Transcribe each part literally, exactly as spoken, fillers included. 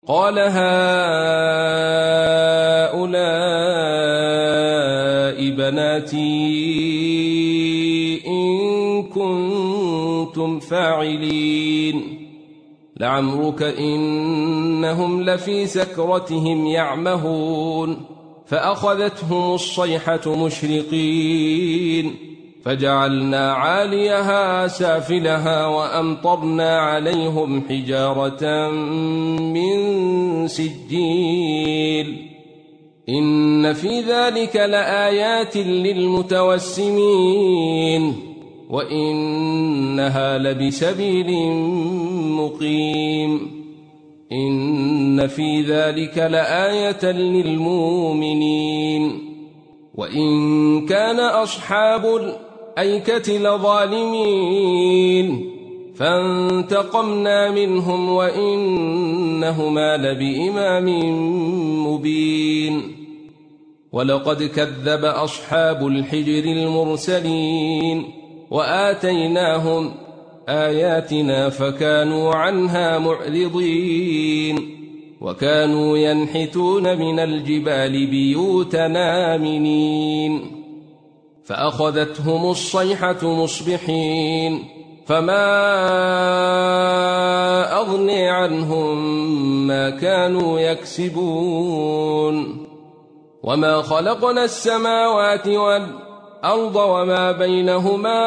قال هؤلاء بناتي إن كنتم فاعلين لعمرك إنهم لفي سكرتهم يعمهون فأخذتهم الصيحة مشرقين فجعلنا عاليها سافلها وأمطرنا عليهم حجارة من سجيل إن في ذلك لآيات للمتوسمين وإنها لبسبيل مقيم إن في ذلك لآية للمؤمنين وإن كان أصحاب الأيكة لظالمين فانتقمنا منهم وإنهما لبإمام مبين ولقد كذب أصحاب الحجر المرسلين وآتيناهم آياتنا فكانوا عنها معرضين وكانوا ينحتون من الجبال بيوتنا آمنين فأخذتهم الصيحة مصبحين فما أغني عنهم ما كانوا يكسبون وما خلقنا السماوات والأرض وما بينهما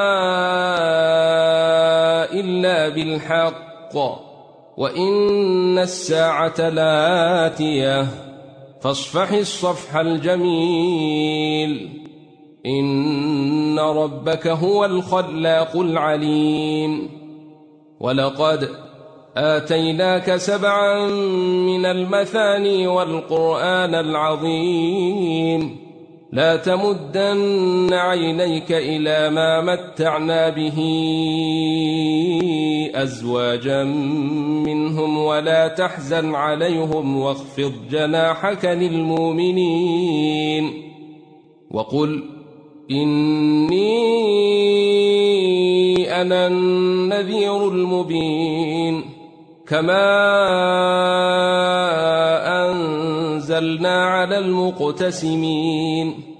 إلا بالحق وإن الساعة لآتية فاصفح الصفح الجميل إن ربك هو الخلاق العليم ولقد آتيناك سبعا من المثاني والقرآن العظيم لا تمدن عينيك إلى ما متعنا به أزواجا منهم ولا تحزن عليهم واخفض جناحك للمؤمنين وقل إني أنا النذير المبين كما أنزلنا على المقتسمين